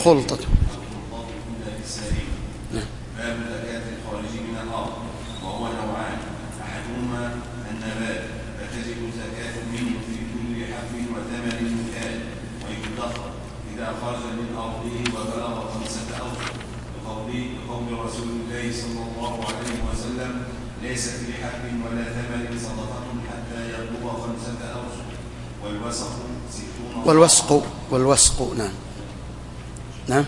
الخلطة. باب زكاة الخارج من الأرض، وهو نوعان: أحدهما النبات، فتجب زكاة منه في كل حب وثمر مثال، ويدخر إذا خرج من أرضه وبلغ 5 أوسق، بقول رسول الله صلى الله عليه وسلم: ليس في حب ولا ثمر صدقة حتى يبلغ 5 أوسق، والوسق نعم نعم.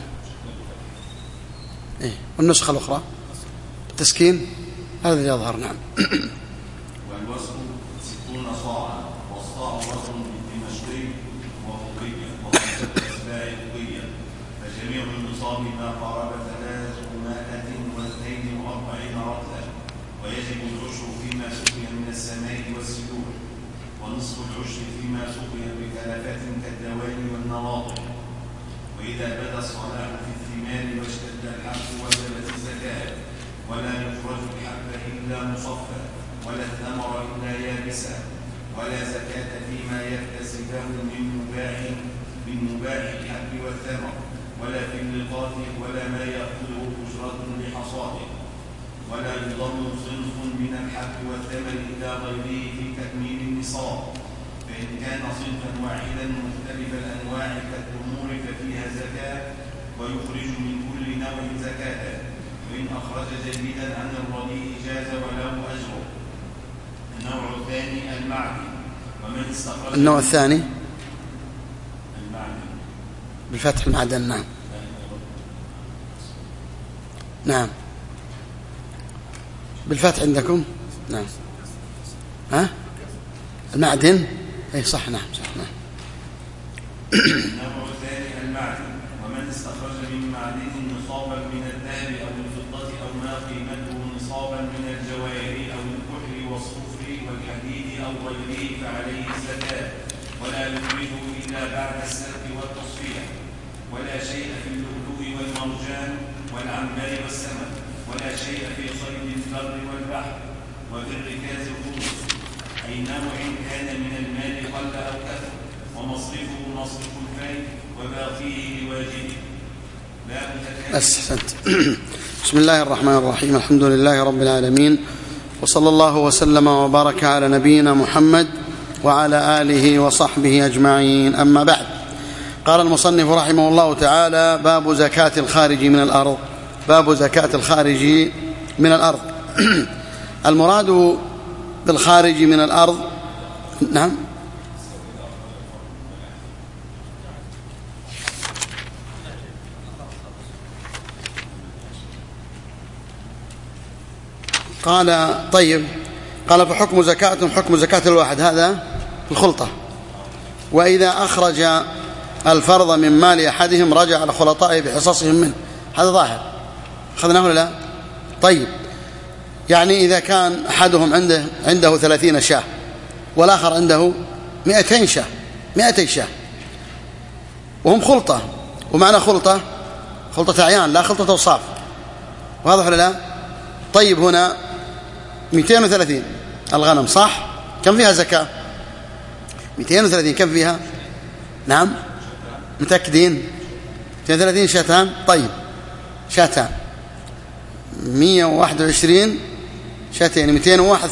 إيه، والنسخة الأخرى التسكين هذا يظهر. نعم. والوسق 60 صاعا، والصاع وزن دمشقي وفقية، وخمسة أسباع فقية، فجميع النصاب ما قارب 342 رطلا، ويجب العشر فيما سقي من السماء والسيول، ونصف العشر فيما سقي بكلفات كالدوال والنواطق. وإذا بدا الصلاح في الثمار واشتد الحب وجبت الزكاة، ولا يخرج الحب إلا مصفى، ولا الثمر إلا يابسا، ولا زكاة فيما يكتسبه من مباح الحب والثمر، ولا في اللقاط، ولا ما يأخذه أجرة لحصاده، ولا يضم صنف من الحب والثمر إلى غيره في تكميل النصاب، فإن كان صنفا واحدا مختلف الأنواع كالتمور ففيها زكاة، ويخرج من كل نوع زكاة، وإن أخرج جيدا عن الرديء جاز وله أجر. النوع الثاني المعدن، ومن استخرج النوع الثاني المعدن بالفتح المعدن. نعم نعم بالفتح عندكم. نعم ها المعدن. اي صح. نعم صح. نعم. النوع الثاني المعدن، ومن استخرج من معدن نصابا من الذهب أو الفضة أو ما قيمته نصابا من الجواهر أو الكحل والصفر والحديد أو غيره فعليه الزكاة، ولا يخرجه إلا بعد السلق والتصفية، ولا شيء في اللؤلؤ والمرجان والعنبر والسمك، ولا شيء في صيد البر والبحر، وفي الركاز الخمس، أي نوع كان من المال قل أو كثر، ومصرفه مصرف الفيء وباقيه لواجبه. أحسنت. بسم الله الرحمن الرحيم. الحمد لله رب العالمين، وصلى الله وسلم وبارك على نبينا محمد وعلى آله وصحبه أجمعين. أما بعد، قال المصنف رحمه الله تعالى: باب زكاة الخارج من الأرض. باب زكاة الخارج من الأرض. المراد بالخارج من الأرض نعم قال طيب، قال فحكم زكاة حكم زكاة الواحد، هذا الخلطة. وإذا أخرج الفرض من مال أحدهم رجع على خلطائه بحصصهم منه، هذا ظاهر أخذناه ولا لا؟ طيب، يعني إذا كان أحدهم عنده 30 شاة والآخر عنده 200 شاة وهم خلطة، ومعنى خلطة أعيان لا خلطة أوصاف، واضح ولا لا؟ طيب، هنا 230 الغنم صح؟ كم فيها زكاة؟ 230 كم فيها؟ نعم متأكدين؟ 230 شاتان. طيب، شاتان 121 شاتين 201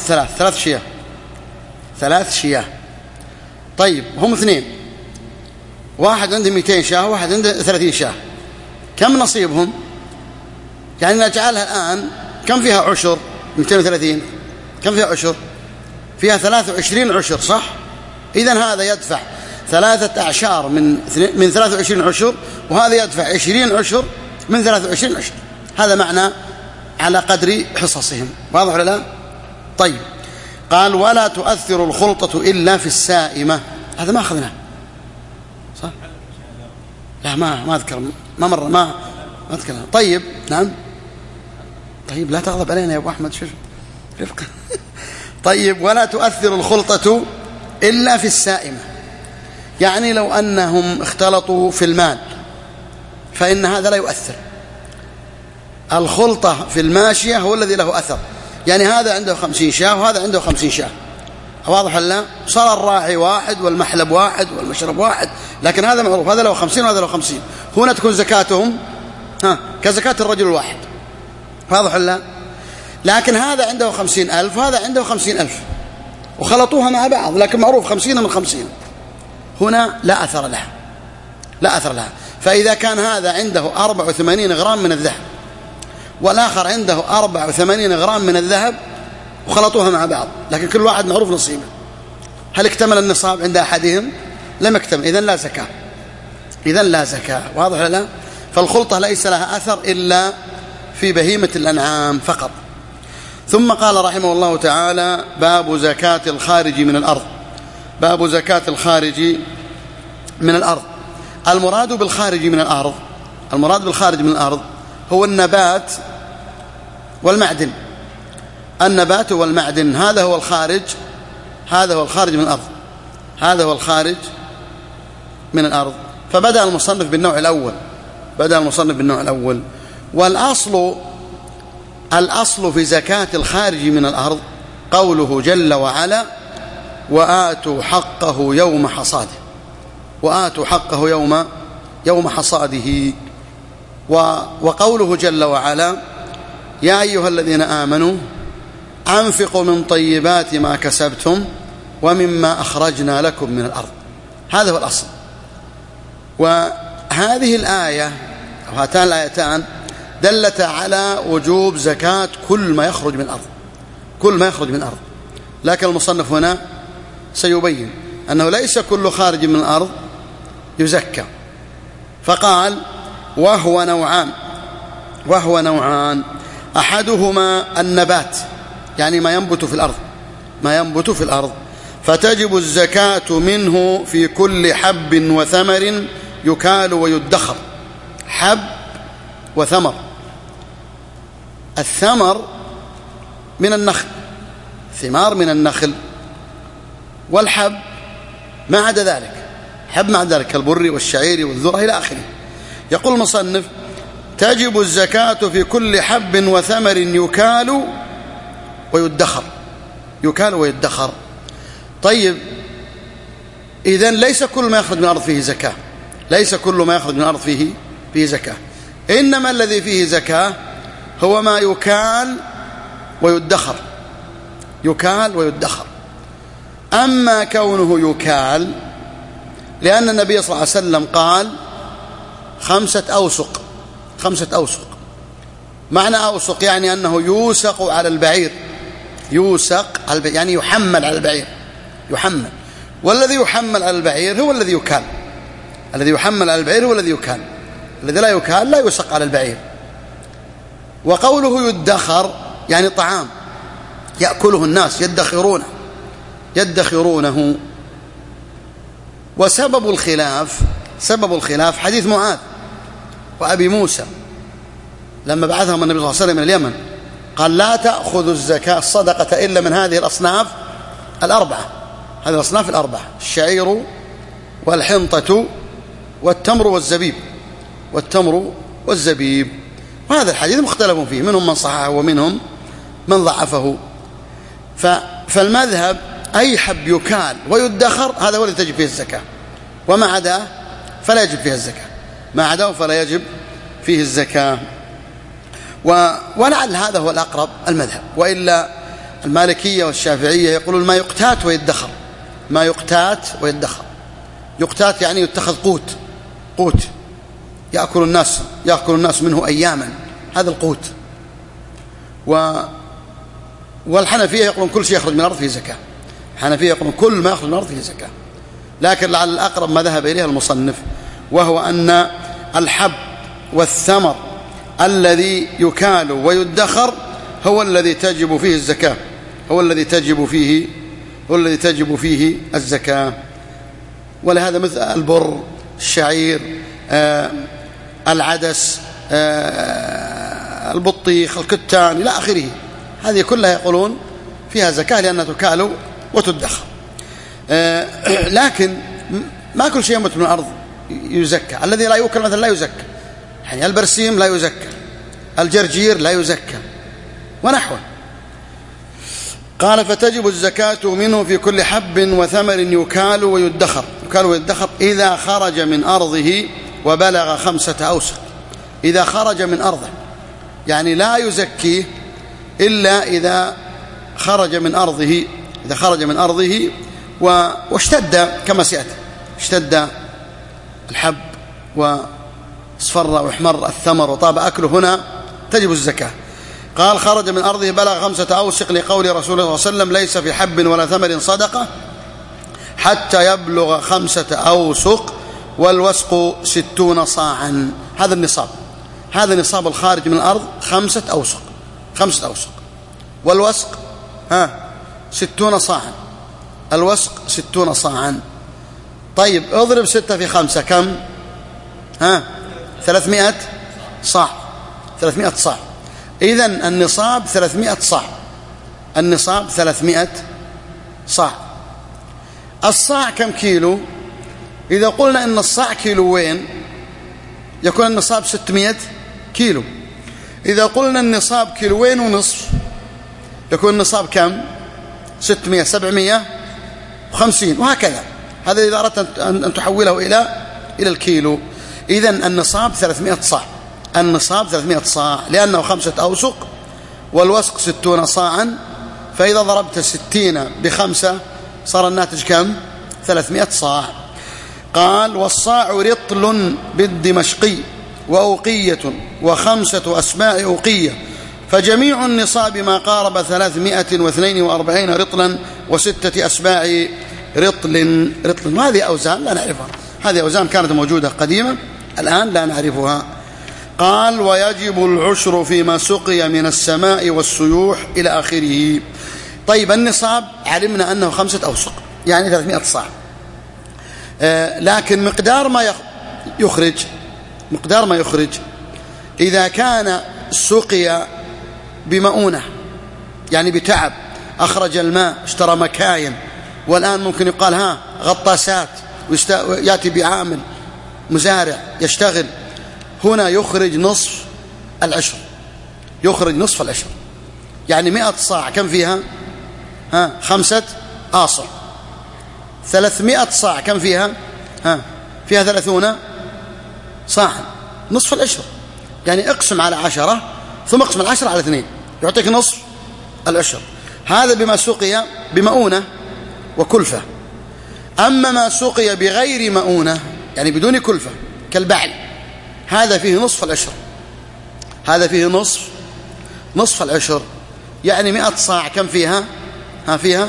ثلاث شياه. طيب، هم اثنين، واحد عنده 200 شاه وواحد عنده 30 شاه، كم نصيبهم؟ يعني نجعلها الآن كم فيها عشر؟ 230 كم فيها عشر؟ فيها 23 عشر صح؟ إذن هذا يدفع 3 أعشار من 23 عشر، وهذا يدفع 20 عشر من 23 عشر. هذا معنى على قدر حصصهم، واضح ولا لا؟ طيب، قال ولا تؤثر الخلطة إلا في السائمة. هذا ما أخذناه صح؟ لا ما أذكر، ما مرة ما أذكر. طيب نعم. طيب، لا تغضب علينا يا أبو أحمد، شوف رفقة. طيب، ولا تؤثر الخلطة إلا في السائمة، يعني لو أنهم اختلطوا في المال فإن هذا لا يؤثر. الخلطة في الماشية هو الذي له أثر، يعني هذا عنده 50 شاة وهذا عنده 50 شاة، واضح ولا لا؟ صار الراعي واحد والمحلب واحد والمشرب واحد، لكن هذا معروف، هذا له 50 وهذا له 50. هنا تكون زكاتهم كزكاة الرجل الواحد، واضح ولا لا؟ لكن هذا عنده 50,000 وهذا عنده 50,000 وخلطوها مع بعض، لكن معروف 50 من 50. هنا لا أثر لها، لا أثر لها. فإذا كان هذا عنده 84 غرام من الذهب والآخر عنده 84 غرام من الذهب وخلطوها مع بعض، لكن كل واحد معروف نصيبه، هل اكتمل النصاب عند أحدهم؟ لم يكتمل، إذن لا زكاة، إذن لا زكاة، واضح ولا لا؟ فالخلطة ليس لها أثر إلا في بهيمة الأنعام فقط. ثم قال رحمه الله تعالى: باب زكاة الخارج من الأرض. باب زكاة الخارج من الأرض. المراد بالخارج من الأرض، المراد بالخارج من الأرض هو النبات والمعدن. النبات والمعدن هذا هو الخارج، هذا هو الخارج من الأرض، هذا هو الخارج من الأرض. فبدأ المصنف بالنوع الأول، بدأ المصنف بالنوع الأول. الأصل في زكاة الخارج من الأرض قوله جل وعلا: وآتوا حقه يوم حصاده، وآتوا حقه يوم حصاده. وقوله جل وعلا: يا أيها الذين آمنوا أنفقوا من طيبات ما كسبتم ومما أخرجنا لكم من الأرض. هذا هو الأصل. وهذه الآية أو هاتان الآيتان دلتا على وجوب زكاة كل ما يخرج من الأرض، كل ما يخرج من الأرض. لكن المصنف هنا سيبين أنه ليس كل خارج من الأرض يزكى، فقال: وهو نوعان أحدهما النبات، يعني ما ينبت في الأرض، ما ينبت في الأرض، فتجب الزكاة منه في كل حب وثمر يكال ويدخر. حب وثمر. الثمر من النخل، ثمار من النخل، والحب ما عدا ذلك، حب ما عدا ذلك كالبر والشعير والذرة إلى آخره. يقول المصنف: تجب الزكاة في كل حب وثمر يكال ويدخر، يكال ويدخر. طيب، إذن ليس كل ما يخرج من الأرض فيه زكاة، ليس كل ما يخرج من الأرض فيه زكاة، إنما الذي فيه زكاة هو ما يكال ويدخر، يكال ويدخر. أما كونه يكال لأن النبي صلى الله عليه وسلم قال 5 أوسق، 5 أوسق. معنى أوسق يعني أنه يوسق على البعير، يوسق يعني يحمل على البعير، يحمل. والذي يحمل على البعير هو الذي يكال، الذي يحمل على البعير هو الذي يكال، الذي لا يكال لا يوسق على البعير. وقوله يدخر يعني طعام يأكله الناس، يدخرونه. وسبب الخلاف حديث معاذ وأبي موسى لما بعثهم النبي صلى الله عليه وسلم من اليمن، قال: لا تأخذوا الزكاة الصدقة إلا من هذه الأصناف الأربعة، هذه الأصناف الأربعة: الشعير والحنطة والتمر والزبيب، والتمر والزبيب. وهذا الحديث مختلف فيه، منهم من صححه ومنهم من ضعفه. فالمذهب أي حب يكال ويدخر هذا هو الذي تجب فيه الزكاة، وما عداه فلا يجب فيه الزكاة، ما عداه فلا يجب فيه الزكاة. ولعل هذا هو الأقرب المذهب، وإلا المالكية والشافعية يقولون ما يقتات ويدخر، ما يقتات ويدخر. يقتات يعني يتخذ قوت يأكل الناس منه أياما، هذا القوت. والحنفية يقولون كل شيء يخرج من الأرض فيه زكاة، الحنفية يقولون كل ما يخرج من الأرض فيه زكاة. لكن لعل الأقرب ما ذهب إليه المصنف، وهو أن الحب والثمر الذي يكال ويدخر هو الذي تجب فيه الزكاة، هو الذي تجب فيه الزكاة. ولهذا مثل البر، الشعير، العدس، البطيخ، الكتان إلى آخره، هذه كلها يقولون فيها زكاة لأنها تكال وتدخر. لكن ما كل شيء ينبت من الأرض يزكى. الذي لا يؤكل مثلا لا يزكى، يعني البرسيم لا يزكى، الجرجير لا يزكى ونحوه. قال: فتجب الزكاة منه في كل حب وثمر يكال ويدخر. كالو والدخر إذا خرج من أرضه وبلغ 5 أوسق. إذا خرج من أرضه يعني لا يزكيه إلا إذا خرج من أرضه، إذا خرج من أرضه واشتد كما سيأتي، اشتد الحب واصفر واحمر الثمر وطاب أكله، هنا تجب الزكاة. قال خرج من أرضه بلغ 5 أوسق لقول رسول الله صلى الله عليه وسلم ليس في حب ولا ثمر صدقة حتى يبلغ 5 أوسق والوسق 60 صاعا. هذا النصاب، هذا نصاب الخارج من الأرض 5 أوسق، 5 أوسق، والوسق 60 صاعا، الوسق 60 صاعا. طيب اضرب 6 في 5 كم؟ 300 صاع، 300 صاع. إذن النصاب 300 صاع، النصاب 300 صاع. الصاع كم كيلو؟ إذا قلنا إن الصاع كيلوين يكون النصاب 600 كيلو. إذا قلنا النصاب كيلوين ونصف يكون النصاب كم؟ 600 750 وهكذا. هذا إذا أردت أن تحوله إلى الكيلو. إذن النصاب 300 صاع، النصاب 300 صاع لأنه 5 أوسق والوسق 60 صاعا، فإذا ضربت 60 ب5 صار الناتج كم؟ 300 صاع. قال والصاع رطل بالدمشقي وأوقية و5 أسماء أوقية، فجميع النصاب ما قارب 342 رطلا و6 أسماء رطل. وهذه أوزان لا نعرفها، هذه أوزان كانت موجودة قديما الآن لا نعرفها. قال ويجب العشر فيما سقي من السماء والسيوح إلى آخره. طيب النصاب علمنا أنه 5 أوسق يعني 300 صاع، لكن مقدار ما يخرج إذا كان سقي بمؤونة يعني بتعب، أخرج الماء، اشترى مكاين، والآن ممكن يقال غطاسات، ويأتي بعامل مزارع يشتغل، هنا يخرج نصف العشر، يخرج نصف العشر. يعني 100 صاع كم فيها؟ 5 آصع. 300 صاع كم فيها؟ فيها 30 صاعا، نصف العشر. يعني اقسم على 10 ثم اقسم العشر على 2 يعطيك نصف العشر. هذا بما سقي بمؤونة وكلفة. أما ما سقي بغير مؤونة يعني بدون كلفة كالبعل، هذا فيه نصف العشر، هذا فيه نصف العشر. يعني 100 صاع كم فيها؟ فيها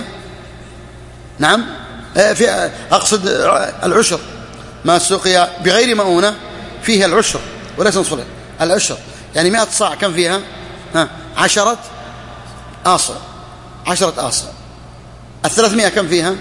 نعم أقصد العشر. ما سقي بغير مؤونة فيه العشر وليس نصف العشر. يعني 100 صاع كم فيها؟ 10 آصع، 10 آصع. 300 كم فيها؟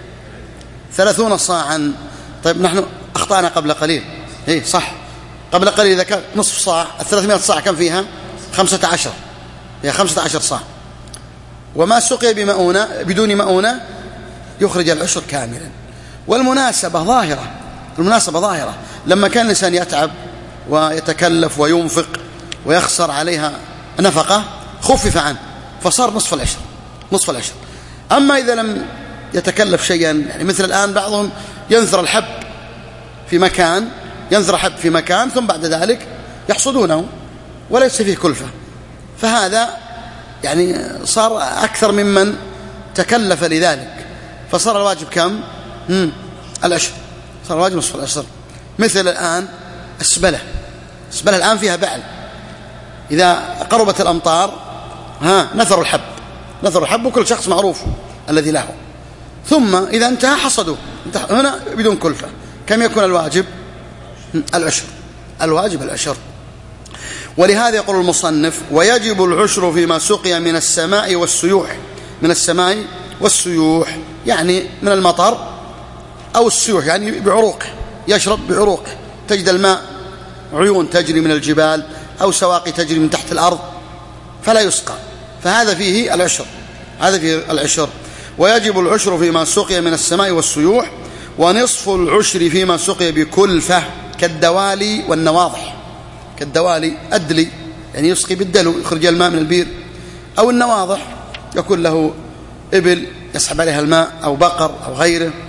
30 صاعا. طيب نحن أخطأنا قبل قليل، صح، قبل قليل إذا كان نصف صاع، 300 صاع كم فيها؟ 15، هي 15 صاع. وما سقي بمؤونة بدون مؤونة يخرج العشر كاملا. والمناسبة ظاهرة، المناسبة ظاهرة. لما كان الإنسان يتعب ويتكلف وينفق ويخسر عليها نفقة خفف عنه فصار نصف العشر، نصف العشر. أما إذا لم يتكلف شيئا، يعني مثل الآن بعضهم ينثر الحب في مكان، ينثر حب في مكان ثم بعد ذلك يحصدونه وليس فيه كلفة، فهذا يعني صار أكثر ممن تكلف لذلك، فصار الواجب كم؟ العشر، صار الواجب نصف العشر. مثل الآن السبلة، السبلة الآن فيها بعل، إذا قربت الأمطار نثر الحب، نثر الحب وكل شخص معروف الذي له، ثم إذا انتهى حصدوه هنا بدون كلفة. كم يكون الواجب؟ العشر، الواجب العشر. ولهذا يقول المصنف ويجب العشر فيما سقي من السماء والسيوح، من السماء والسيوح يعني من المطر أو السيوح يعني بعروقه، يشرب بعروقه، تجد الماء عيون تجري من الجبال أو سواقي تجري من تحت الأرض فلا يسقى، فهذا فيه العشر، هذا فيه العشر. ويجب العشر فيما سقي من السماء والسيوح، ونصف العشر فيما سقي بكلفة كالدوالي والنواضح. كالدوالي أدلي يعني يسقي بالدلو، يخرج الماء من البير، أو النواضح يكون له إبل يسحب عليها الماء أو بقر أو غيره،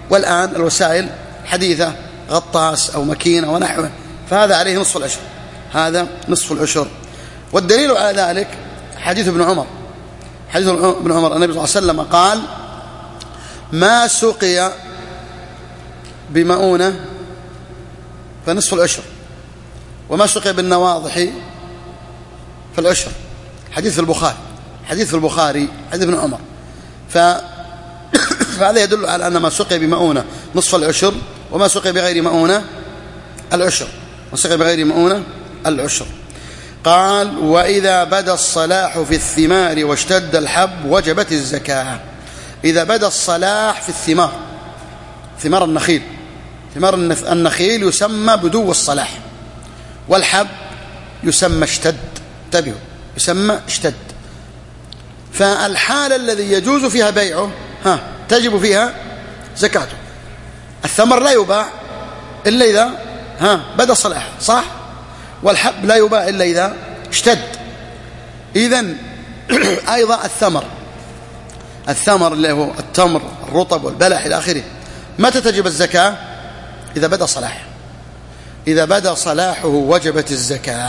والآن الوسائل حديثة، غطاس أو مكينة ونحوه، فهذا عليه نصف العشر، هذا نصف العشر. والدليل على ذلك حديث ابن عمر، حديث ابن عمر النبي صلى الله عليه وسلم قال: ما سقي بمؤونة فنصف العشر، وما سقي بالنواضح فالعشر. حديث في البخاري، حديث في البخاري، حديث ابن عمر. فهذا يدل على أن ما سقي بمؤونة نصف العشر، وما سقي بغير مؤونة العشر، وسقي بغير مؤونة العشر. قال: وإذا بدا الصلاح في الثمار واشتد الحب وجبت الزكاة. إذا بدا الصلاح في الثمار، ثمار النخيل، ثمار النخيل يسمى بدو الصلاح، والحب يسمى اشتد، انتبهوا، يسمى اشتد. فالحالة الذي يجوز فيها بيعه تجب فيها زكاته. الثمر لا يباع إلا إذا بدا صلاح، صح؟ والحب لا يباع إلا إذا اشتد. إذن أيضا الثمر اللي هو التمر، الرطب والبلح إلى آخره، متى تجب الزكاة؟ إذا بدا صلاحه، إذا بدا صلاحه وجبت الزكاة.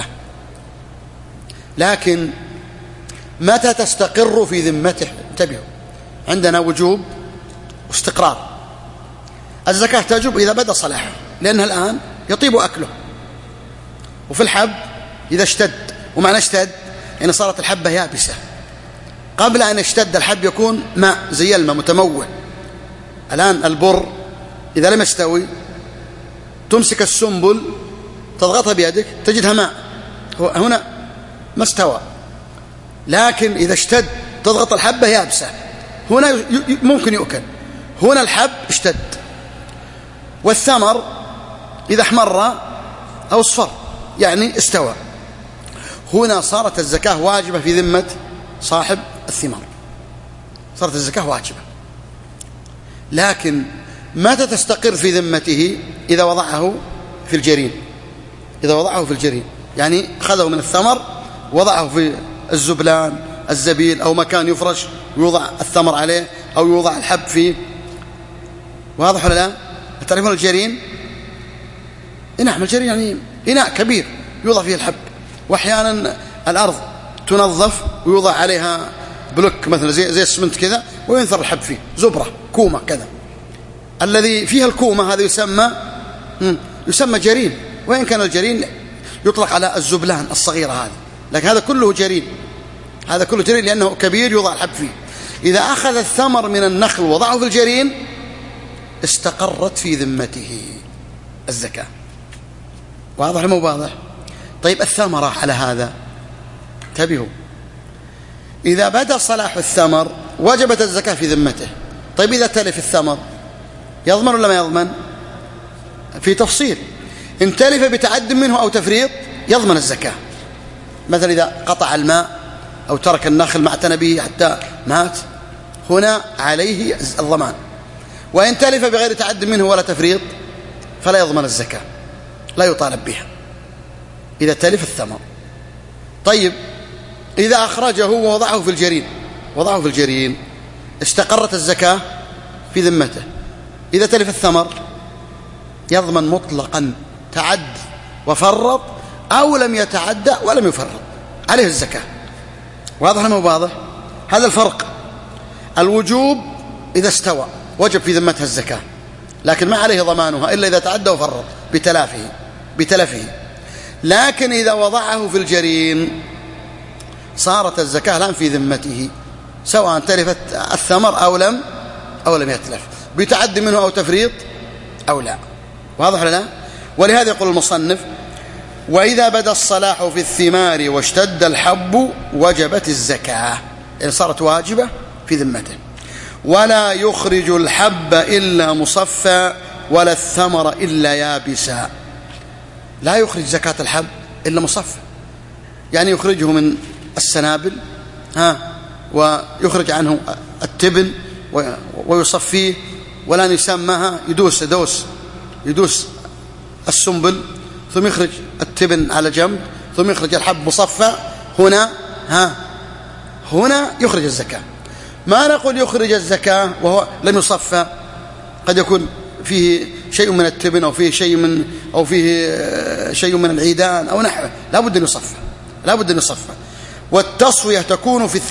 لكن متى تستقر في ذمته؟ انتبهوا، عندنا وجوب واستقرار. الزكاة تجب إذا بدا صلاحه، لأنها الآن يطيب أكله. وفي الحب إذا اشتد، ومعنى اشتد يعني صارت الحبة يابسة. قبل أن يشتد الحب يكون ماء زي الماء متموه. الآن البر إذا لم يستوي تمسك السنبل تضغطها بيدك تجدها ماء، هنا ما استوى. لكن إذا اشتد تضغط الحبة يابسة، هنا ممكن يؤكل، هنا الحب اشتد. والثمر إذا احمر أو اصفر يعني استوى، هنا صارت الزكاة واجبة في ذمة صاحب الثمار، صارت الزكاة واجبة. لكن متى تستقر في ذمته؟ إذا وضعه في الجرين، إذا وضعه في الجرين، يعني أخذه من الثمر وضعه في الزبلان، الزبيل، أو مكان يفرش ويوضع الثمر عليه، أو يوضع الحب فيه. واضح ولا لا؟ تعرفون الجرين؟ نعم، الجرين يعني إناء كبير يوضع فيه الحب، وأحيانا الأرض تنظف ويوضع عليها بلوك مثلا زي السمنت كذا وينثر الحب فيه، زبرة، كومة كذا. الذي فيها الكومة هذا يسمى جرين، وإن كان الجرين يطلق على الزبلان الصغيرة هذه، لكن هذا كله جرين، هذا كله جرين لأنه كبير يوضع الحب فيه. إذا أخذ الثمر من النخل وضعه في الجرين استقرت في ذمته الزكاة. واضح مو واضح؟ طيب الثمرة على هذا انتبهوا، إذا بدا صلاح الثمر وجبت الزكاة في ذمته. طيب إذا تلف الثمر يضمن ولا ما يضمن؟ في تفصيل. إن تلف بتعد منه أو تفريط يضمن الزكاة. مثلا إذا قطع الماء أو ترك النخل ما اعتنى به حتى مات، هنا عليه الضمان. وإن تلف بغير تعد منه ولا تفريط فلا يضمن الزكاة، لا يطالب بها إذا تلف الثمر. طيب إذا أخرجه ووضعه في الجرين، وضعه في الجرين استقرت الزكاة في ذمته. إذا تلف الثمر يضمن مطلقا، تعد وفرط أو لم يتعدى ولم يفرط، عليه الزكاة. واضح ما هو واضح؟ هذا الفرق. الوجوب إذا استوى وجب في ذمتها الزكاة، لكن ما عليه ضمانها إلا إذا تعدى وفرط بتلفه. لكن إذا وضعه في الجرين صارت الزكاة الآن في ذمته، سواء تلفت الثمر أو لم يتلف، بتعد منه أو تفريط أو لا. واضح ولا لا؟ ولهذا يقول المصنف: وإذا بدا الصلاح في الثمار واشتد الحب وجبت الزكاة، يعني صارت واجبة في ذمته. ولا يخرج الحب إلا مصفى ولا الثمر إلا يابسا. لا يخرج زكاة الحب إلا مصفى، يعني يخرجه من السنابل ويخرج عنه التبن ويصفيه، ولا يسمها يدوس السنبل ثم يخرج التبن على جنب ثم يخرج الحب مصفى. هنا يخرج الزكاة. ما نقول يخرج الزكاة وهو لم يصفى، قد يكون فيه شيء من التبن أو فيه شيء من العيدان أو نحوه، لا بد أن يصفى. والتصفية تكون في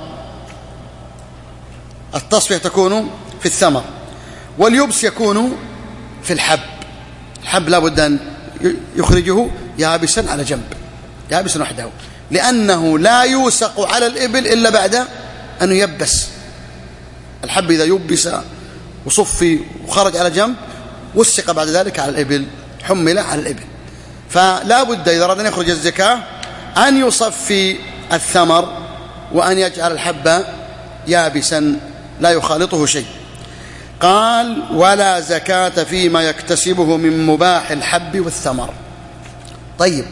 الثمر، واليبس يكون في الحب لا بد أن يخرجه يابسا على جنب، يابسا وحده، لأنه لا يوسق على الإبل إلا بعد أن يبس. الحب إذا يبس وصفي وخرج على جنب وسق بعد ذلك على الإبل، حمل على الإبل. فلا بد إذا أراد أن يخرج الزكاة أن يصفي الثمر وأن يجعل الحب يابسا لا يخالطه شيء. قال: ولا زكاة فيما يكتسبه من مباح الحب والثمر. طيب،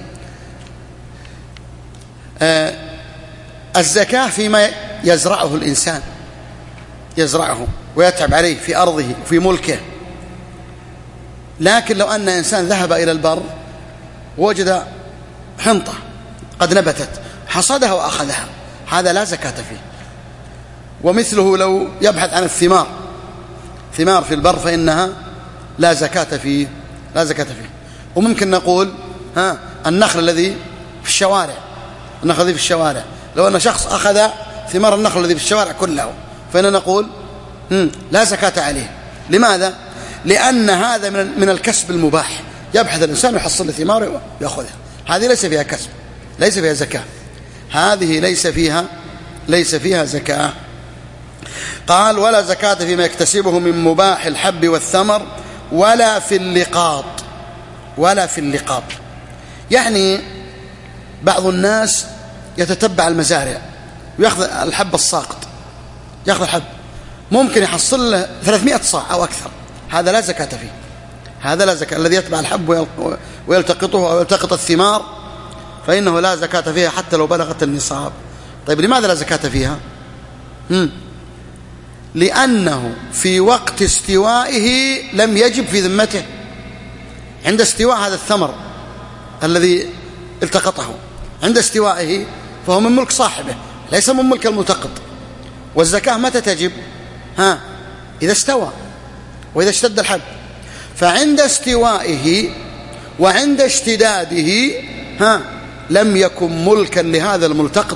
الزكاة فيما يزرعه الإنسان، يزرعه ويتعب عليه في أرضه وفي ملكه. لكن لو أن إنسان ذهب إلى البر ووجد حنطة قد نبتت، حصدها وأخذها، هذا لا زكاة فيه. ومثله لو يبحث عن الثمار في البر فإنها لا زكاة فيه. وممكن نقول النخل الذي في الشوارع، لو أن شخص أخذ ثمار النخل الذي في الشوارع كله فإننا نقول لا زكاة عليه. لماذا؟ لأن هذا من الكسب المباح، يبحث الإنسان ويحصل الثمار ويأخذها، هذه ليس فيها كسب، ليس فيها زكاة، هذه ليس فيها زكاة. قال: ولا زكاة فيما يكتسبه من مباح الحب والثمر ولا في اللقاط. يعني بعض الناس يتتبع المزارع ويأخذ الحب الساقط، يأخذ الحب ممكن يحصل له 300 صاع أو أكثر، هذا لا زكاة فيه، هذا لا زكاة. الذي يتبع الحب ويلتقطه أو يلتقط الثمار فإنه لا زكاة فيها حتى لو بلغت النصاب. طيب، لماذا لا زكاة فيها؟ لأنه في وقت استوائه لم يجب في ذمته. عند استواء هذا الثمر الذي التقطه، عند استوائه فهو من ملك صاحبه، ليس من ملك الملتقط. والزكاة متى تجب؟ إذا استوى وإذا اشتد الحب. فعند استوائه وعند اشتداده لم يكن ملكا لهذا الملتقط،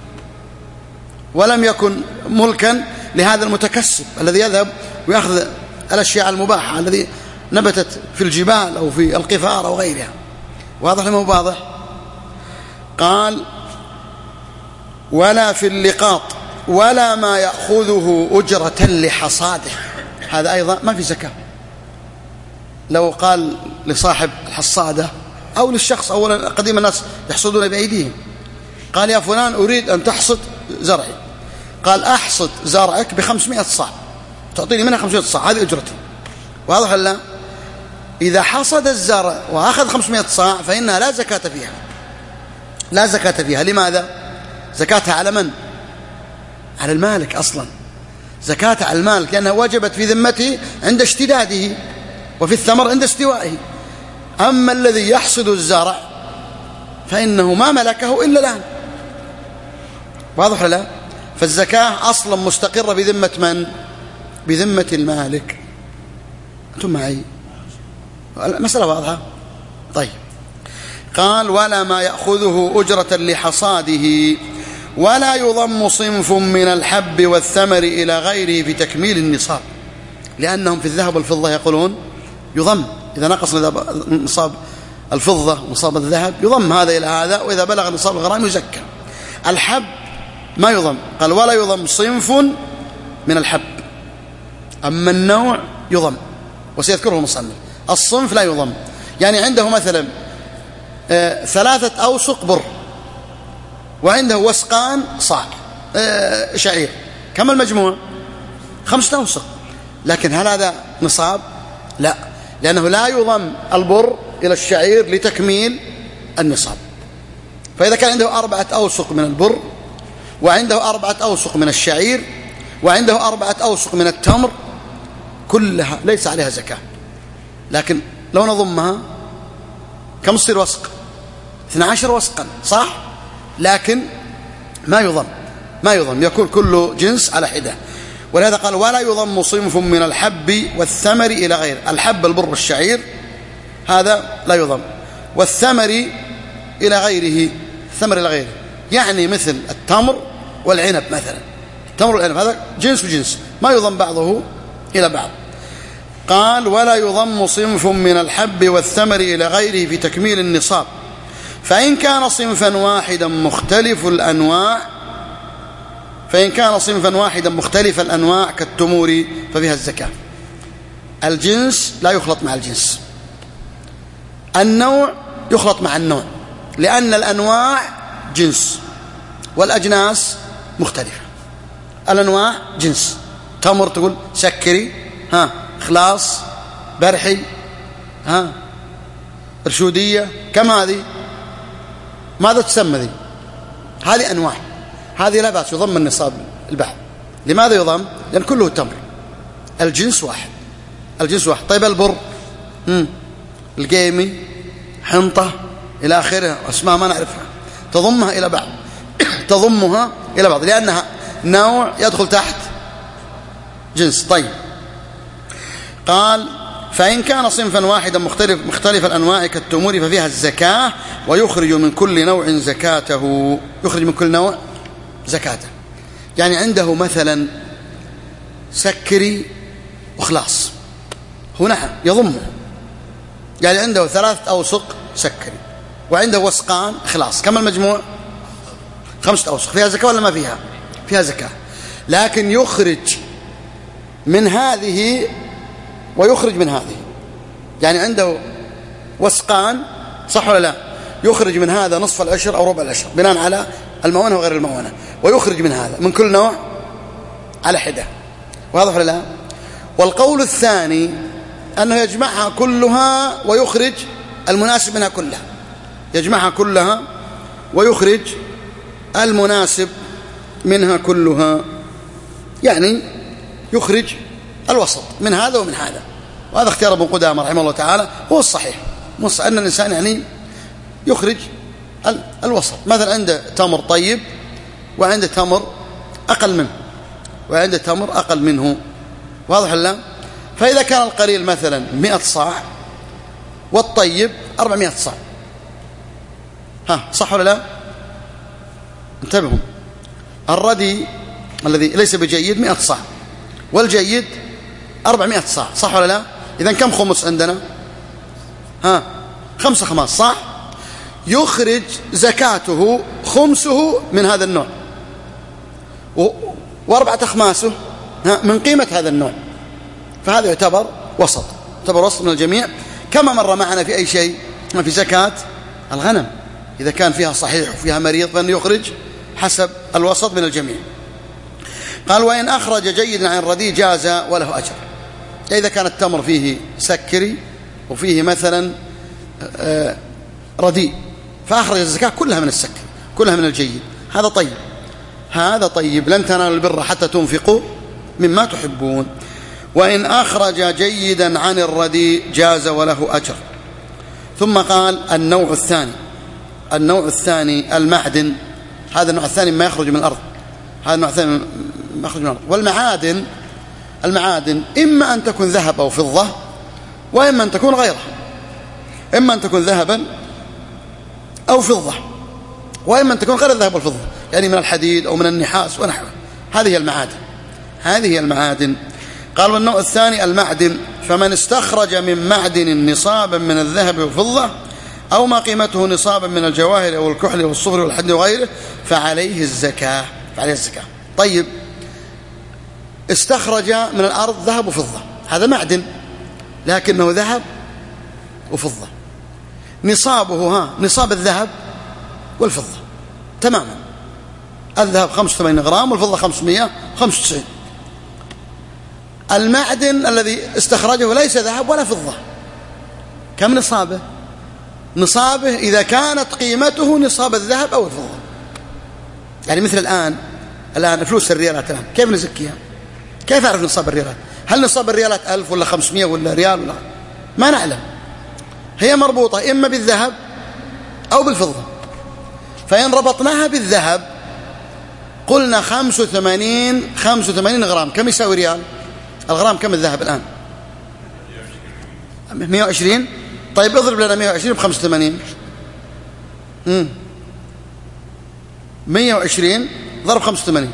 ولم يكن ملكا لهذا المتكسب الذي يذهب ويأخذ الأشياء المباحة الذي نبتت في الجبال أو في القفار أو غيرها. واضح لما هو واضح؟ قال: ولا في اللقاط ولا ما يأخذه أجرة لحصاده، هذا أيضا ما في زكاة. لو قال لصاحب الحصادة أو للشخص، أولا قديم الناس يحصدون بأيديهم، قال: يا فلان أريد أن تحصد زرعي. قال: أحصد زرعك ب500 صاع، تعطيني منها 500 صاع، هذه أجرتي. واضح ولا؟ إذا حصد الزرع وأخذ 500 صاع فإنها لا زكاة فيها، لا زكاة فيها. لماذا؟ زكاتها على من؟ على المالك أصلا، زكاتها على المالك، لأنها وجبت في ذمته عند اشتداده وفي الثمر عند استوائه. أما الذي يحصد الزرع فإنه ما ملكه إلا الآن. واضح ولا؟ فالزكاة أصلا مستقرة بذمة من؟ بذمة المالك. أنتم معي؟ مسألة واضحة. طيب، قال: ولا ما يأخذه أجرة لحصاده ولا يضم صنف من الحب والثمر إلى غيره في تكميل النصاب، لأنهم في الذهب والفضة يقولون يضم، إذا نقص نصاب الفضة ونصاب الذهب يضم هذا إلى هذا، وإذا بلغ نصاب الغرام يزكى. الحب ما يضم، قال: ولا يضم صنف من الحب، أما النوع يضم، وسيذكره المصنف. الصنف لا يضم، يعني عنده مثلا 3 أوسق بر وعنده وسقان صاع شعير، كم المجموع؟ 5 أوسق، لكن هل هذا نصاب؟ لا، لأنه لا يضم البر إلى الشعير لتكميل النصاب. فإذا كان عنده 4 أوسق من البر وعنده 4 أوسق من الشعير وعنده 4 أوسق من التمر كلها ليس عليها زكاة. لكن لو نضمها كم تصير وسق؟ 12 وسقا، صح؟ لكن ما يضم، يكون كل جنس على حدة. ولهذا قال ولا يضم صنف من الحب والثمر إلى غيره. الحب البر والشعير هذا لا يضم، والثمر إلى غيره، الثمر إلى غيره يعني مثل التمر والعنب مثلا، التمر والعنب هذا جنس وجنس، ما يضم بعضه إلى بعض. قال ولا يضم صنف من الحب والثمر إلى غيره في تكميل النصاب، فإن كان صنفا واحدا مختلف الأنواع كالتمور ففيها الزكاة. الجنس لا يخلط مع الجنس، النوع يخلط مع النوع، لأن الأنواع جنس والأجناس مختلفة. الأنواع جنس، تمر تقول سكري، خلاص، برحي، رشودية، كم هذه؟ ماذا تسمى ذي؟ هذه أنواع، هذه لا بأس يضم النصاب البعض. لماذا يضم؟ لأن كله تمر، الجنس واحد، الجنس واحد. طيب البر، القيمي، حنطة إلى آخره، أسماء ما نعرفها، تضمها إلى بعض تضمها إلى بعض لأنها نوع يدخل تحت جنس. طيب قال فإن كان صنفا واحدا مختلف الأنواع كالتمور ففيها الزكاة، ويخرج من كل نوع زكاته، يخرج من كل نوع زكاته. يعني عنده مثلا سكري وخلاص، هنا يضمه، يعني عنده 3 أوسق سكري وعنده وسقان خلاص، كم المجموع؟ 5 أوسق. فيها زكاة ولا ما فيها؟ فيها زكاة، لكن يخرج من هذه ويخرج من هذه. يعني عنده وسقان، صح ولا لا؟ يخرج من هذا نصف العشر أو ربع العشر بناء على المؤونة وغير المؤونة، ويخرج من هذا من كل نوع على حدة. واضح ولا لا؟ والقول الثاني أنه يجمعها كلها ويخرج المناسب منها كلها، يجمعها كلها ويخرج المناسب منها كلها، يعني يخرج الوسط من هذا ومن هذا. وهذا اختيار ابن قدامة رحمه الله تعالى هو الصحيح، أن الإنسان يعني يخرج الوسط. مثلا عنده تمر طيب وعنده تمر أقل منه، واضح ولا؟ فإذا كان القليل مثلا 100 صاع والطيب 400 صاع، صح ولا لا؟ انتبهوا، الردي الذي ليس بجيد 100 صاع والجيد 400 صاع، صح ولا لا؟ إذن كم خمس عندنا؟ 5 خماس، صح؟ يخرج زكاته خمسه من هذا النوع و4 أخماسه من قيمة هذا النوع، فهذا يعتبر وسط، من الجميع. كما مر معنا في أي شيء، في زكاة الغنم إذا كان فيها صحيح وفيها مريض فإنه يخرج حسب الوسط من الجميع. قال وإن أخرج جيدا عن الردي جاز وله أجر. إذا كان التمر فيه سكري وفيه مثلا ردي فأخرج الزكاة كلها من السكر كلها من الجيد، هذا طيب، لن تنالوا البر حتى تنفقوا مما تحبون. وإن أخرج جيدا عن الردي جاز وله أجر. ثم قال النوع الثاني المعدن، هذا النوع الثاني ما يخرج من الأرض، والمعادن إما أن تكون ذهب أو فضة، وإما أن تكون غيرها، إما أن تكون ذهبا أو فضة، وإما أن تكون غير الذهب والفضة، يعني من الحديد أو من النحاس ونحوه. هذه هي المعادن. قال والنوع الثاني المعدن، فمن استخرج من معدن نصابا من الذهب والفضة أو ما قيمته نصابا من الجواهر أو الكحل والصفر والحديد وغيره فعليه الزكاة. طيب، استخرج من الأرض ذهب وفضة، هذا معدن لكنه ذهب وفضة، نصابه نصاب الذهب والفضة تماما، الذهب 85 غرام والفضة 595. المعدن الذي استخرجه ليس ذهب ولا فضة، كم نصابه إذا كانت قيمته نصاب الذهب أو الفضة. يعني مثل الآن فلوس الريالات الآن كيف نزكيها؟ كيف أعرف نصاب الريالات؟ هل نصاب الريالات 1000 ولا 500 ولا ريال ولا ما نعلم؟ هي مربوطة إما بالذهب أو بالفضة، فإن ربطناها بالذهب قلنا 85 غرام، كم يساوي ريال؟ الغرام كم الذهب الآن؟ 120. طيب اضرب لنا 120 ب85. 120 ضرب 85.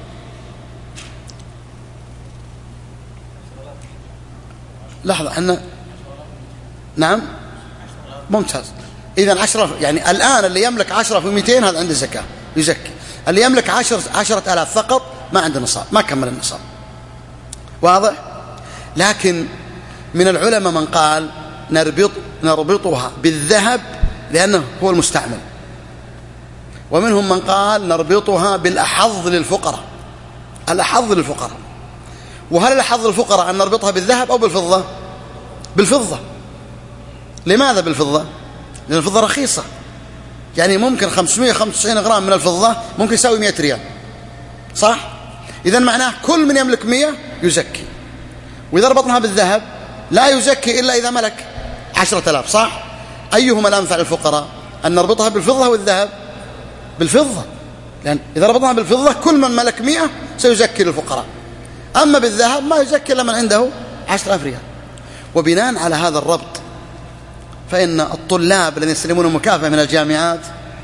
لحظة احنا نعم ممتاز. إذن 10، يعني الآن اللي يملك 10 في 200 هذا عنده زكاة يزكي. اللي يملك 10,000 فقط ما عنده نصاب، ما كمل النصاب. واضح؟ لكن من العلماء من قال نربطها بالذهب لأنه هو المستعمل، ومنهم من قال نربطها بالأحظ للفقراء، الأحظ للفقراء. وهل الأحظ للفقراء أن نربطها بالذهب أو بالفضة؟ بالفضة. لماذا بالفضة؟ لأن الفضة رخيصة، يعني ممكن 595 غرام من الفضة ممكن يساوي 100 ريال، صح؟ إذن معناه كل من يملك 100 يزكي. وإذا ربطناها بالذهب لا يزكي إلا إذا ملك 10,000، صح؟ أيهما الأنفع للفقراء؟ أن نربطها بالفضة والذهب؟ بالفضة، لأن إذا ربطناها بالفضة كل من ملك 100 سيزكي للفقراء، أما بالذهب ما يزكي إلا من عنده 10,000 ريال. وبناء على هذا الربط فإن الطلاب الذين يستلمون مكافأة من الجامعات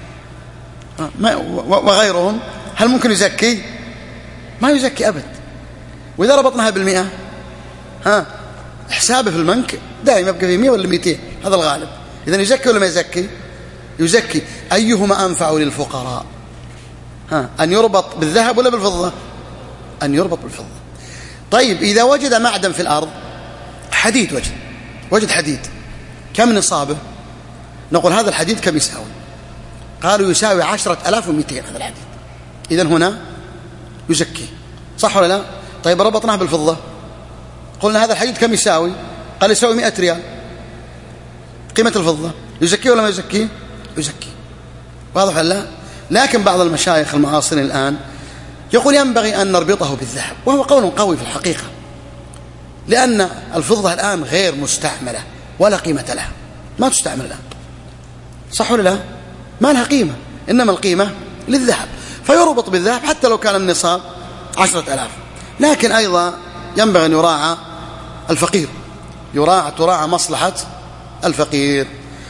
وغيرهم هل ممكن يزكي؟ ما يزكي أبد. وإذا ربطناها بالمئة حسابه في البنك دائما يبقى في 100 ولا 200، هذا الغالب. إذن يزكي ولا ما يزكي؟ يزكي. أيهما أنفع للفقراء؟ أن يربط بالذهب ولا بالفضة؟ أن يربط بالفضة. طيب إذا وجد معدن في الأرض، حديد، وجد حديد، كم نصابه؟ نقول هذا الحديد كم يساوي؟ قالوا يساوي 10,200 هذا الحديد. إذن هنا يزكي، صح ولا لا؟ طيب ربطناه بالفضة، قلنا هذا الحديد كم يساوي؟ قال يساوي 100 ريال قيمة الفضة، يزكي ولا ما يزكي؟ يزكي. واضح ولا لا؟ لكن بعض المشايخ المعاصرين الآن يقول ينبغي أن نربطه بالذهب، وهو قول قوي في الحقيقة، لأن الفضة الآن غير مستعملة ولا قيمة لها، ما تستعمل الآن، صح ولا لا؟ ما لها قيمة، إنما القيمة للذهب، فيربط بالذهب حتى لو كان النصاب 10,000. لكن أيضا ينبغي أن يراعى الفقير، تراعى مصلحة الفقير.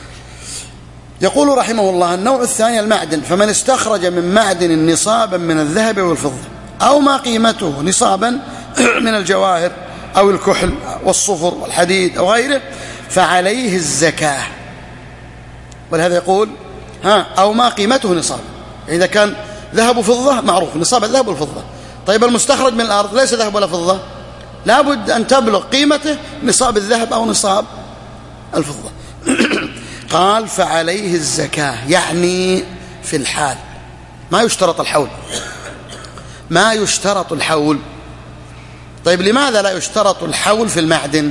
يقول رحمه الله: النوع الثاني المعدن، فمن استخرج من معدن نصابا من الذهب والفضة أو ما قيمته نصابا من الجواهر أو الكحل والصفر والحديد أو غيره فعليه الزكاة. ولهذا يقول أو ما قيمته نصاب، إذا كان ذهب وفضة معروف نصاب الذهب والفضة. طيب المستخرج من الأرض ليس ذهب ولا فضة، لابد أن تبلغ قيمته نصاب الذهب أو نصاب الفضة. قال فعليه الزكاة، يعني في الحال، ما يشترط الحول، ما يشترط الحول. طيب لماذا لا يشترط الحول في المعدن؟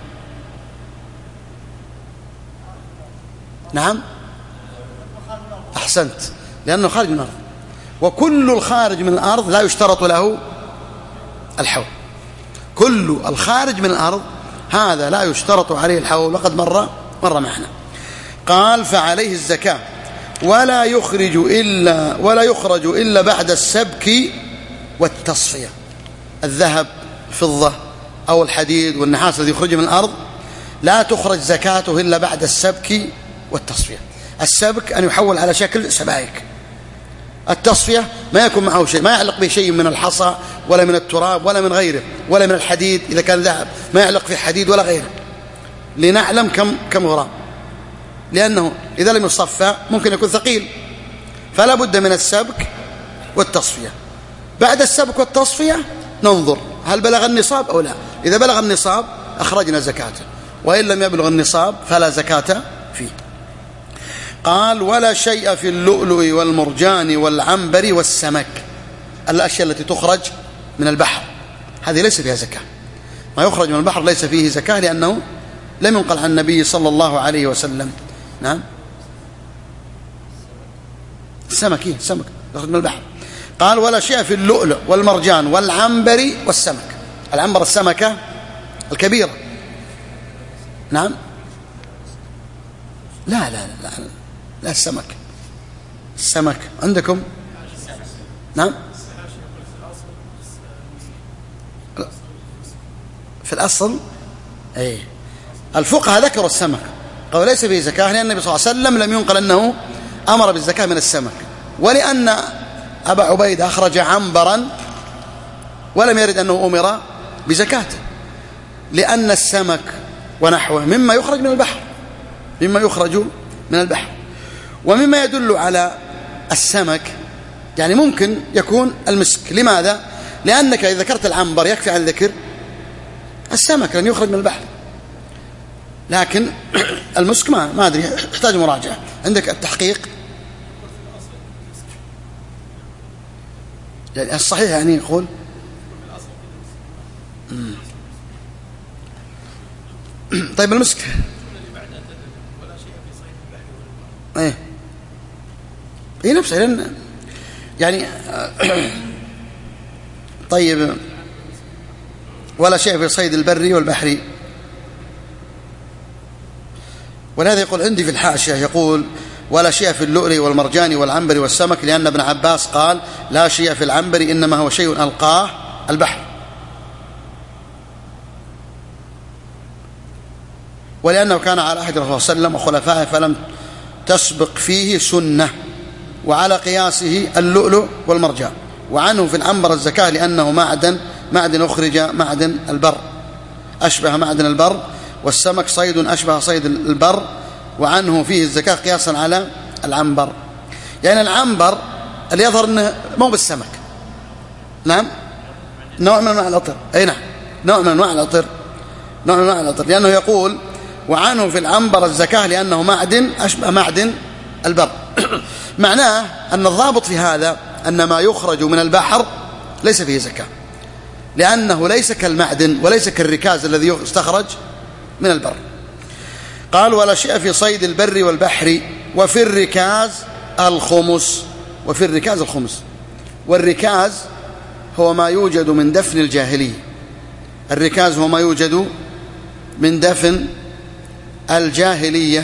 نعم أحسنت، لأنه خارج من الأرض، وكل الخارج من الأرض لا يشترط له الحول. كل الخارج من الأرض هذا لا يشترط عليه الحول، وقد مر معنا. قال فعليه الزكاة ولا يخرج إلا بعد السبك والتصفية. الذهب الفضة أو الحديد والنحاس الذي يخرج من الأرض لا تخرج زكاته إلا بعد السبك والتصفية. السبك أن يحول على شكل سبائك، التصفية ما يكون معه شيء، ما يعلق به شيء من الحصى ولا من التراب ولا من غيره ولا من الحديد، إذا كان ذهب ما يعلق في حديد ولا غيره، لنعلم كم غرام، لأنه إذا لم يصفى ممكن يكون ثقيل، فلا بد من السبك والتصفية. بعد السبك والتصفية ننظر هل بلغ النصاب أو لا، إذا بلغ النصاب أخرجنا زكاته، وإن لم يبلغ النصاب فلا زكاة فيه. قال ولا شيء في اللؤلؤ والمرجان والعنبر والسمك، الأشياء التي تخرج من البحر هذه ليس فيها زكاة، ما يخرج من البحر ليس فيه زكاة، لأنه لم ينقل عن النبي صلى الله عليه وسلم. نعم السمك يخرج من البحر. قال ولا شيء في اللؤلؤ والمرجان والعنبر والسمك. العنبر السمكة الكبيرة. نعم لا السمك عندكم. نعم في الأصل أي الفقهاء ذكروا السمك قالوا ليس فيه زكاة، لأن النبي صلى الله عليه وسلم لم ينقل أنه أمر بالزكاة من السمك، ولأن أبا عبيد أخرج عنبرا ولم يرد أنه أمر بزكاته، لأن السمك ونحوه مما يخرج من البحر، ومما يدل على السمك يعني ممكن يكون المسك. لماذا؟ لأنك إذا ذكرت العنبر يكفي عن ذكر السمك لأن يخرج من البحر، لكن المسك ما أدري، يحتاج مراجعة. عندك التحقيق يعني الصحيح يعني يقول طيب المسك ايه نفسه لأن يعني طيب ولا شيء في صيد البر والبحر. ولهذا يقول عندي في الحاشية يقول ولا شيء في اللؤلؤ والمرجان والعنبر والسمك، لأن ابن عباس قال لا شيء في العنبر إنما هو شيء ألقاه البحر، ولأنه كان على عهد الرسول صلى الله عليه وسلم وخلفائه فلم تسبق فيه سنة، وعلى قياسه اللؤلؤ والمرجان. وعنه في العنبر الزكاة لأنه معدن أخرج معدن البر أشبه معدن البر، والسمك صيد أشبه صيد البر، وعنه فيه الزكاة قياسا على العنبر. يعني العنبر اللي يظهر أنه مو بالسمك، نعم نوع من أنواع العطر، أي نعم نوع من أنواع العطر، لأنه يقول وعنه في العنبر الزكاة لأنه معدن أشبه معدن البر. معناه أن الضابط في هذا أن ما يخرج من البحر ليس فيه زكاة، لأنه ليس كالمعدن وليس كالركاز الذي يستخرج من البر. قال ولا شيء في صيد البر والبحر وفي الركاز الخمس. والركاز هو ما يوجد من دفن الجاهلية، الركاز هو ما يوجد من دفن الجاهلية.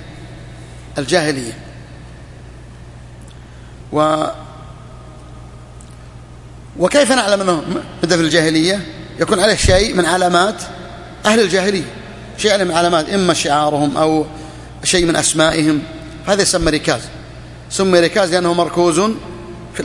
وكيف نعلم أنه من دفن الجاهلية؟ يكون عليه شيء من علامات أهل الجاهلية، شيء من علامات إما شعارهم أو شيء من أسمائهم، هذا يسمى ركاز. سمي ركاز لأنه مركوز في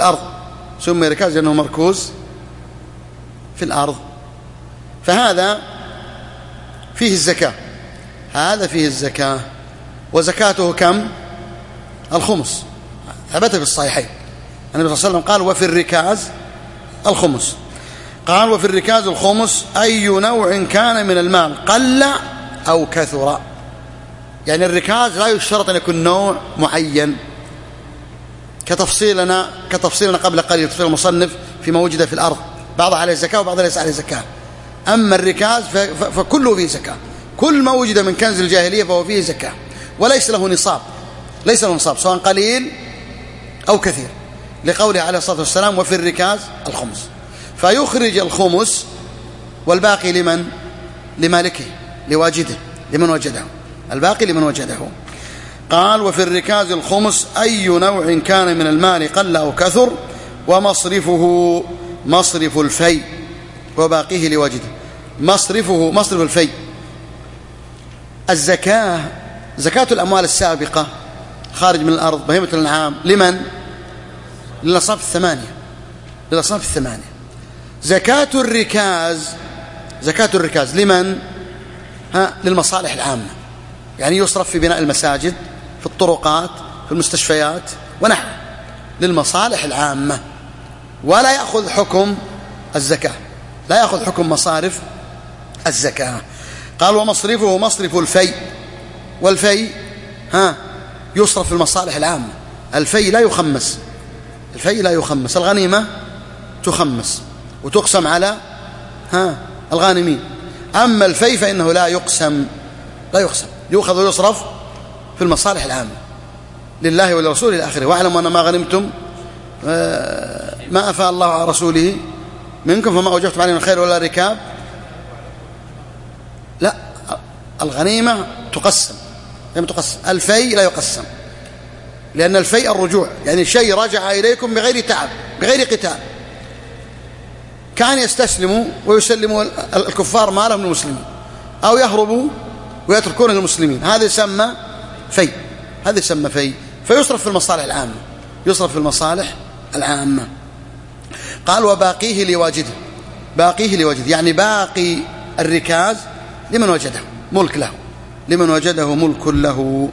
الأرض، فهذا فيه الزكاة، وزكاته كم؟ الخمس، ثبت في الصحيحين النبي صلى الله عليه وسلم قال وفي الركاز الخمس. قال وفي الركاز الخمس أي نوع كان من المال قل أو كثر. يعني الركاز لا يشترط أن يكون نوع معين، كتفصيلنا قبل قليل تفصيل المصنف فيما وجد في الأرض، بعض عليه زكاة وبعض ليس عليه زكاة. أما الركاز فكله فيه زكاة، كل ما وجد من كنز الجاهلية فهو فيه زكاة، وليس له نصاب سواء قليل أو كثير، لقوله عليه الصلاة والسلام وفي الركاز الخمس. فيخرج الخمس والباقي لمن؟ لمالكه، لواجده، لمن وجده، الباقي لمن وجده. قال وفي الركاز الخمس أي نوع كان من المال قل أو كثر، ومصرفه مصرف الفي وباقيه لواجده. مصرف الفي. الزكاة زكاة الأموال السابقة خارج من الأرض بهيمة الأنعام لمن؟ للأصناف الثمانية. زكاة الركاز لمن؟ للمصالح العامة، يعني يصرف في بناء المساجد، في الطرقات، في المستشفيات ونحو، للمصالح العامة، ولا يأخذ حكم الزكاة، لا يأخذ حكم مصارف الزكاة. قال ومصرفه مصرف الفي. والفي يصرف في المصالح العامة. الفي لا يخمس، الغنيمة تخمس وتقسم على الغانمين. أما الفي فإنه لا يقسم، يؤخذ ويصرف في المصالح العامة لله ولرسوله إلى آخره. واعلموا أن ما غنمتم ما أفاء الله على رسوله منكم فما أوجفتم عليه من خير ولا ركاب. لا، الغنيمة تقسم، الفي لا يقسم، لأن الفي الرجوع، يعني شيء رجع إليكم بغير تعب، بغير قتال، كان يستسلموا ويسلموا الكفار مالهم للمسلمين، أو يهربوا ويتركون للمسلمين، هذا يسمى في، هذا يسمى في، فيصرف في المصالح العامة، يصرف في المصالح العامة. قال وباقيه لواجده، باقيه لواجده يعني باقي الركاز لمن وجده ملك له، لمن وجده ملك له.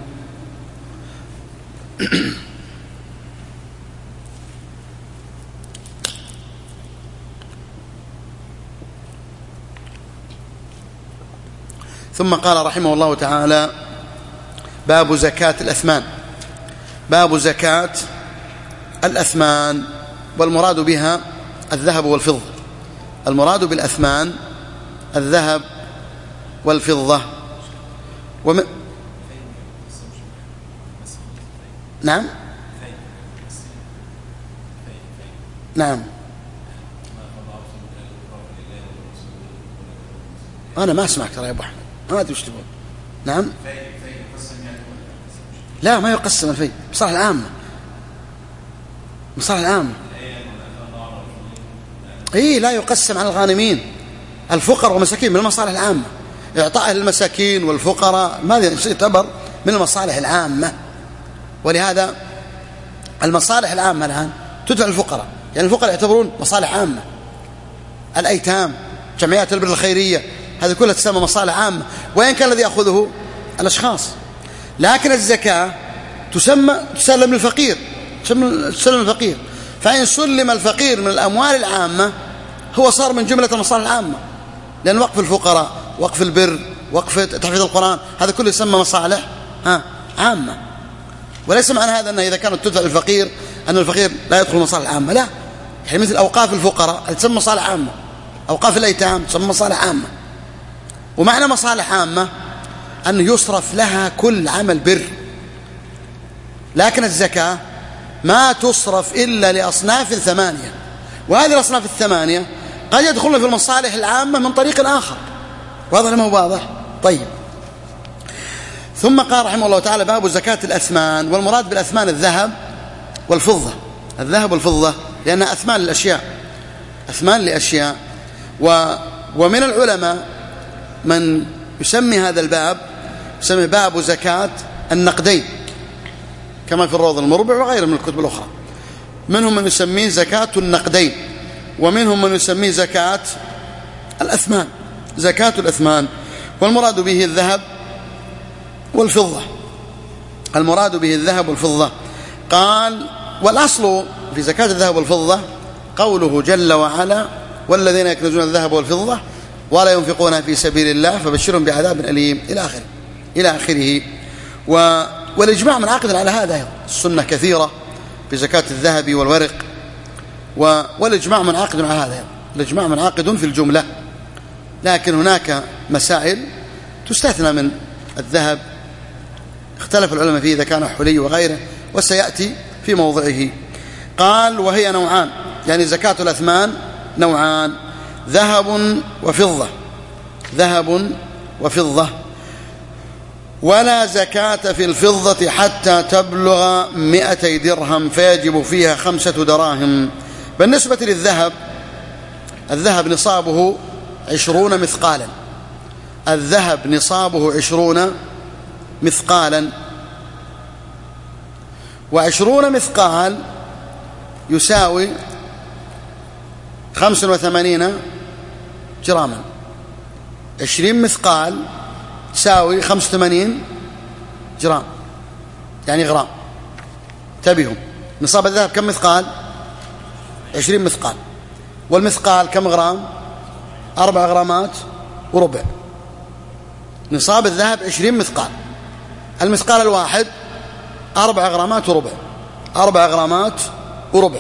ثم قال رحمه الله تعالى باب زكاة الأثمان، باب زكاة الأثمان، والمراد بها الذهب والفضة، المراد بالأثمان الذهب والفضة. نعم نعم أنا ما أسمعك ترى يا أبو أحمد، ما أدري وش تقول. نعم لا ما يقسم الفي، مصالح العامة، مصالح العامة. إيه لا يقسم على الغانمين، الفقراء والمساكين من المصالح العامة، إعطاء للمساكين والفقراء ما يعتبر من المصالح العامة. ولهذا المصالح العامة الآن تدفع للفقراء، يعني الفقراء يعتبرون مصالح عامة، الأيتام، جمعيات البر الخيرية، هذه كلها تسمى مصالح عامة، وإن كان الذي يأخذه الأشخاص. لكن الزكاة تسلم للفقير، تسلم للفقير، فإن سلم الفقير من الأموال العامة هو صار من جملة المصالح العامة، لأن وقف الفقراء، وقف البر، وقف تحفيظ القرآن، هذا كله يسمى مصالح عامة. وليس معنى هذا أنه إذا كانت تدفع للفقير أن الفقير لا يدخل المصالح العامة، لا، يعني مثل أوقاف الفقراء تسمى مصالح عامة، أوقاف الأيتام تسمى مصالح عامة. ومعنى مصالح عامة أن يصرف لها كل عمل بر، لكن الزكاة ما تصرف إلا لأصناف 8، وهذه الأصناف 8 قد يدخلن في المصالح العامة من طريق آخر. واضح ما هو واضح؟ طيب. ثم قال رحمه الله تعالى باب زكاة الأثمان، والمراد بالأثمان الذهب والفضة، الذهب والفضة، لأنها أثمان للأشياء، أثمان لأشياء. ومن العلماء من يسمي هذا الباب، يسمي باب زكاة النقدين، كما في الروض المربع وغيره من الكتب الأخرى. منهم من يسميه زكاة النقدين، ومنهم من يسميه زكاة الأثمان، زكاة الأثمان، والمراد به الذهب والفضة، المراد به الذهب والفضة. قال والأصل في زكاة الذهب والفضة قوله جل وعلا والذين يكنزون الذهب والفضة ولا ينفقونها في سبيل الله فبشرهم بعذاب أليم إلى آخره. والإجماع منعقد على هذا أيضا، السنة كثيرة في زكاة الذهب والورق، والإجماع منعقد على هذا أيضا، الإجماع منعقد في الجملة، لكن هناك مسائل تستثنى من الذهب، اختلف العلماء فيه إذا كان حلي وغيره، وسيأتي في موضعه. قال وهي نوعان، يعني زكاة الأثمان نوعان، ذهب وفضة، ذهب وفضة. ولا زكاة في الفضة حتى تبلغ 200 درهم فيجب فيها 5 دراهم. بالنسبة للذهب، الذهب نصابه 20 مثقالا، الذهب نصابه 20 مثقالا، و20 مثقال يساوي 85 جراما، 20 مثقال تساوي 85 جرام، يعني غرام. انتبهوا، نصاب الذهب كم مثقال؟ 20 مثقال، والمثقال كم غرام؟ 4 غرامات وربع. نصاب الذهب 20 مثقال، المثقال الواحد 4 غرامات وربع، 4 غرامات وربع.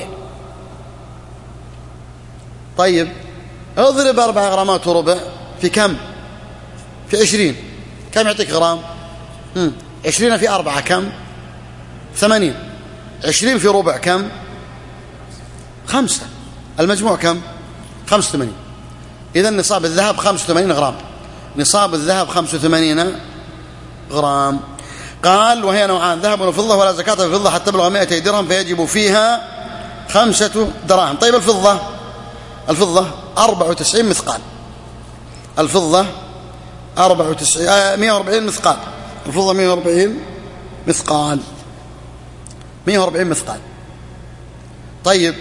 طيب اضرب 4 غرامات وربع في كم؟ في 20، كم يعطيك غرام؟ 20 في 4 كم؟ 80. 20 في ربع كم؟ 5. المجموع كم؟ 85. إذن نصاب الذهب 85 غرام، نصاب الذهب 85 غرام. قال وهي نوعان، ذهب وفضة، ولا زكاة في الفضة حتى تبلغ 200 درهم فيجب فيها 5 دراهم. طيب الفضة الفضة 94 مثقال. الفضة 140 مثقال. الفضة 140 مثقال. 140 مثقال. طيب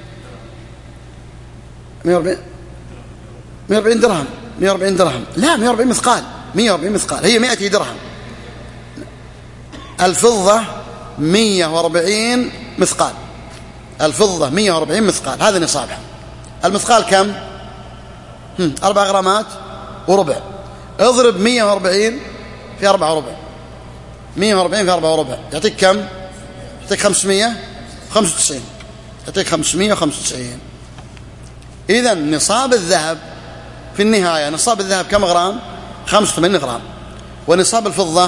140 درهم. 140 درهم. لا 140 مثقال. 140 مثقال هي 100 درهم. الفضة 140 مثقال. الفضة 140 مثقال، هذا نصابها. المثقال كم؟ 4 غرامات وربع. اضرب 140 في 4 وربع. 140 في 4 وربع يعطيك كم؟ يعطيك 595. يعطيك 595. إذن نصاب الذهب في النهاية، نصاب الذهب كم غرام؟ 85 غرام. ونصاب الفضة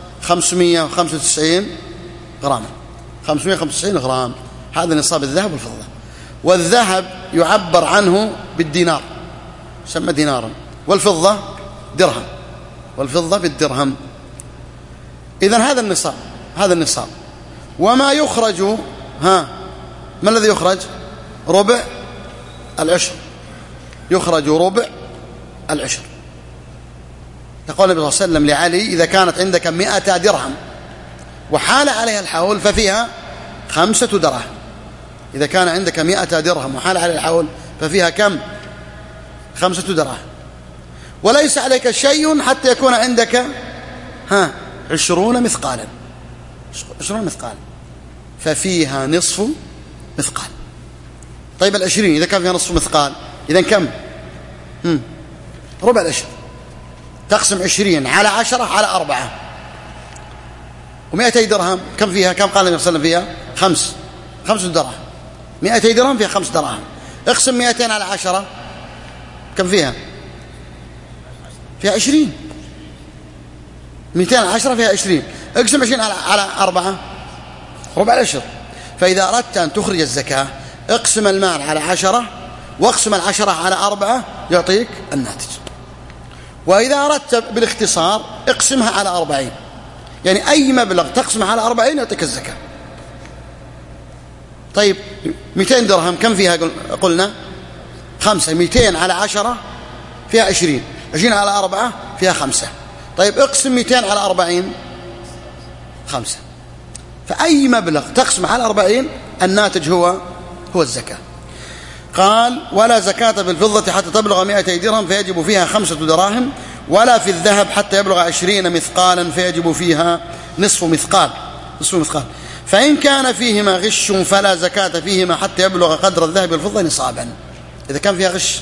595 غراما. 595 غرام، هذا نصاب الذهب والفضة. والذهب يعبر عنه بالدينار، يسمى دينارا، والفضة درهم، والفضة بالدرهم. إذن هذا النصاب، هذا النصاب. وما يخرج، ما الذي يخرج؟ ربع العشر. يخرج ربع العشر. يقول النبي صلى الله عليه وسلم لعلي: إذا كانت عندك 100 درهم وحال عليها الحول ففيها 5 دراهم. إذا كان عندك 100 درهم وحال عليها الحول ففيها كم؟ 5 دراهم. وليس عليك شيء حتى يكون عندك 20 مثقالا. 20 مثقال ففيها نصف مثقال. طيب 20 إذا كان فيها نصف مثقال إذن كم؟ ربع العشر. تقسم 20 على 10 على 4. و200 درهم كم فيها؟ كم قال النبي صلى الله عليه وسلم فيها؟ 5 دراهم. 200 درهم فيها 5 دراهم. اقسم 200 على 10 كم فيها؟ فيها 20. 200 على 10 فيها 20. اقسم 20 على 4 ربع العشر. فإذا أردت أن تخرج الزكاة اقسم المال على 10 واقسم 10 على 4 يعطيك الناتج. وإذا أردت بالاختصار اقسمها على 40، يعني أي مبلغ تقسمها على 40 يعطيك الزكاة. طيب 200 درهم كم فيها؟ قلنا 5. 200 على 10 فيها 20. 20 على 4 فيها 5. طيب اقسم 200 على 40 5. فأي مبلغ تقسم على 40 الناتج هو الزكاة. قال: ولا زكاة في الفضة حتى تبلغ 200 درهم فيجب فيها 5 دراهم، ولا في الذهب حتى يبلغ 20 مثقالا فيجب فيها نصف مثقال. فإن كان فيهما غش فلا زكاة فيهما حتى يبلغ قدر الذهب والفضة نصابا. إذا كان فيها غش،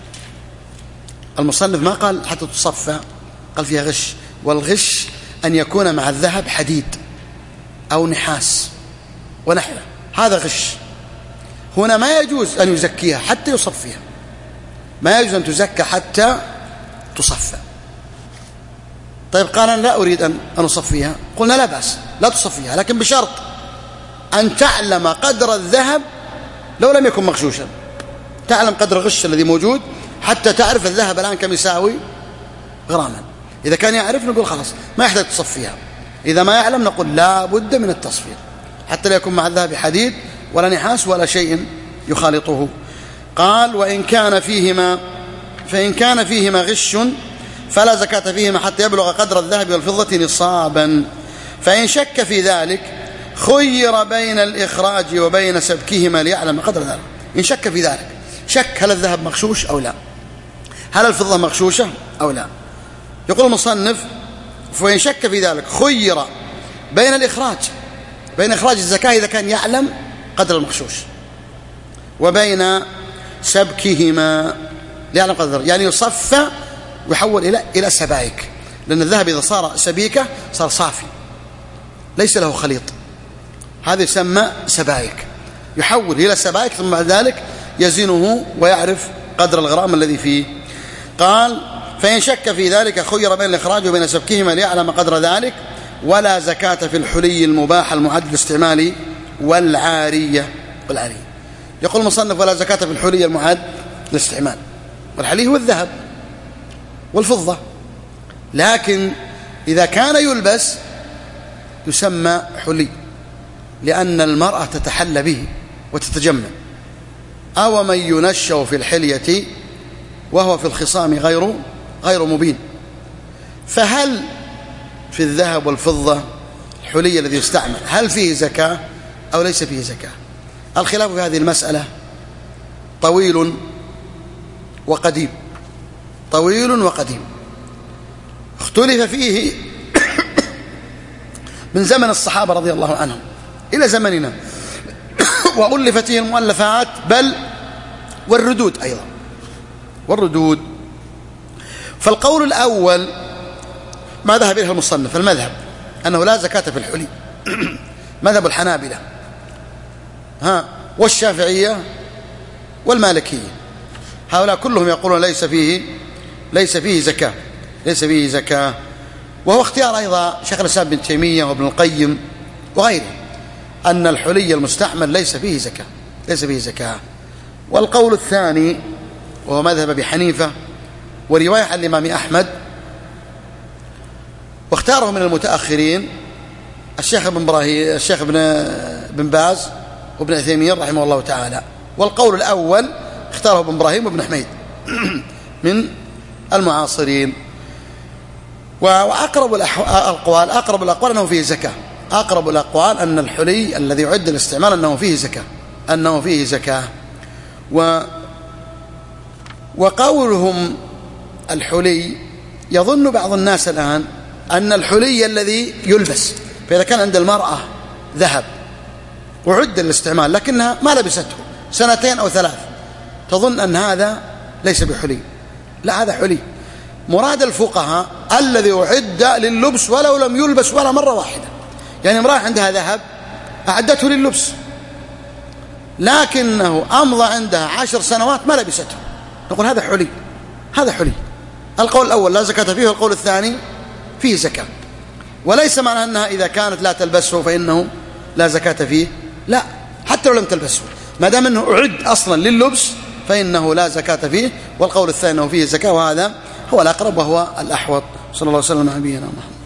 المصنف ما قال حتى تصفى، قال فيها غش. والغش أن يكون مع الذهب حديد أو نحاس ونحوه، هذا غش. هنا ما يجوز أن يزكيها حتى يصفيها، ما يجوز أن تزكى حتى تصفى. طيب قال: أنا لا أريد أن أصفيها. قلنا: لا بأس، لا تصفيها، لكن بشرط أن تعلم قدر الذهب لو لم يكن مغشوشا. تعلم قدر الغش الذي موجود حتى تعرف الذهب الآن كم يساوي غراما. إذا كان يعرف نقول خلاص ما يحتاج تصفيها. إذا ما يعلم نقول لا بد من التصفية حتى لا يكون مع الذهب حديد ولا نحاس ولا شيء يخالطه. قال: فإن كان فيهما غش فلا زكاة فيهما حتى يبلغ قدر الذهب والفضة نصابا. فإن شك في ذلك خير بين الإخراج وبين سبكهما ليعلم قدر ذلك. إن شك في ذلك، شك هل الذهب مغشوش أو لا، هل الفضة مغشوشة أو لا. يقول المصنف: فإن شك في ذلك خير بين إخراج الزكاة إذا كان يعلم قدر المغشوش، وبين سبكهما ليعلم قدر، يعني يصفى ويحول إلى سبائك، لأن الذهب إذا صار سبيكة صار صافي ليس له خليط، هذا يسمى سبائك، يحول إلى سبائك ثم بعد ذلك يزنه ويعرف قدر الغرام الذي فيه. قال: فإن شك في ذلك خير بين الإخراج وبين سبكهما ليعلم قدر ذلك. ولا زكاة في الحلي المباح المعد للاستعمال والعارية. يقول المصنف: ولا زكاة في الحلي المعد للاستعمال. والحلي هو الذهب والفضة، لكن إذا كان يلبس يسمى حلي، لأن المرأة تتحلى به وتتجمل. أو من ينشأ في الحلية وهو في الخصام غير مبين. فهل في الذهب والفضة الحلي الذي يستعمل هل فيه زكاة أو ليس فيه زكاة؟ الخلاف في هذه المسألة طويل وقديم، طويل وقديم، اختلف فيه من زمن الصحابة رضي الله عنهم إلى زمننا، وألفت فيه المؤلفات بل والردود أيضا، والردود. فالقول الأول ما ذهب إليه المصنف، المذهب أنه لا زكاة في الحلي، مذهب الحنابلة والشافعية والمالكية، هؤلاء كلهم يقولون ليس فيه زكاة، وهو اختيار أيضا شيخ الإسلام ابن تيمية وابن القيم وغيره، أن الحلي المستعمل ليس فيه زكاة. والقول الثاني وهو مذهب أبي حنيفة ورواية عن الإمام أحمد، واختاره من المتأخرين الشيخ ابن باز وابن عثيمين رحمه الله تعالى. والقول الأول اختاره ابن إبراهيم وابن حميد من المعاصرين. وأقرب الأقوال أنه فيه زكاة، أقرب الأقوال أن الحلي الذي يعد للاستعمال أنه فيه زكاة. وقولهم الحلي يظن بعض الناس الآن أن الحلي الذي يلبس، فإذا كان عند المرأة ذهب وعد للاستعمال لكنها ما لبسته 2 أو 3 تظن أن هذا ليس بحلي. لا، هذا حلي. مراد الفقهاء الذي أعد لللبس ولو لم يلبس ولا مرة واحدة. يعني امرأة عندها ذهب أعدته لللبس لكنه أمضى عندها 10 سنوات ما لبسته، نقول هذا حلي. القول الأول لا زكاة فيه، والقول الثاني فيه زكاة. وليس معنى أنها إذا كانت لا تلبسه فإنه لا زكاة فيه، لا، حتى لو لم تلبسه ما دام أنه أعد أصلا لللبس فإنه لا زكاة فيه. والقول الثاني أنه فيه زكاة، وهذا هو الأقرب وهو الأحوط. صلى الله عليه وسلم على نبينا محمد.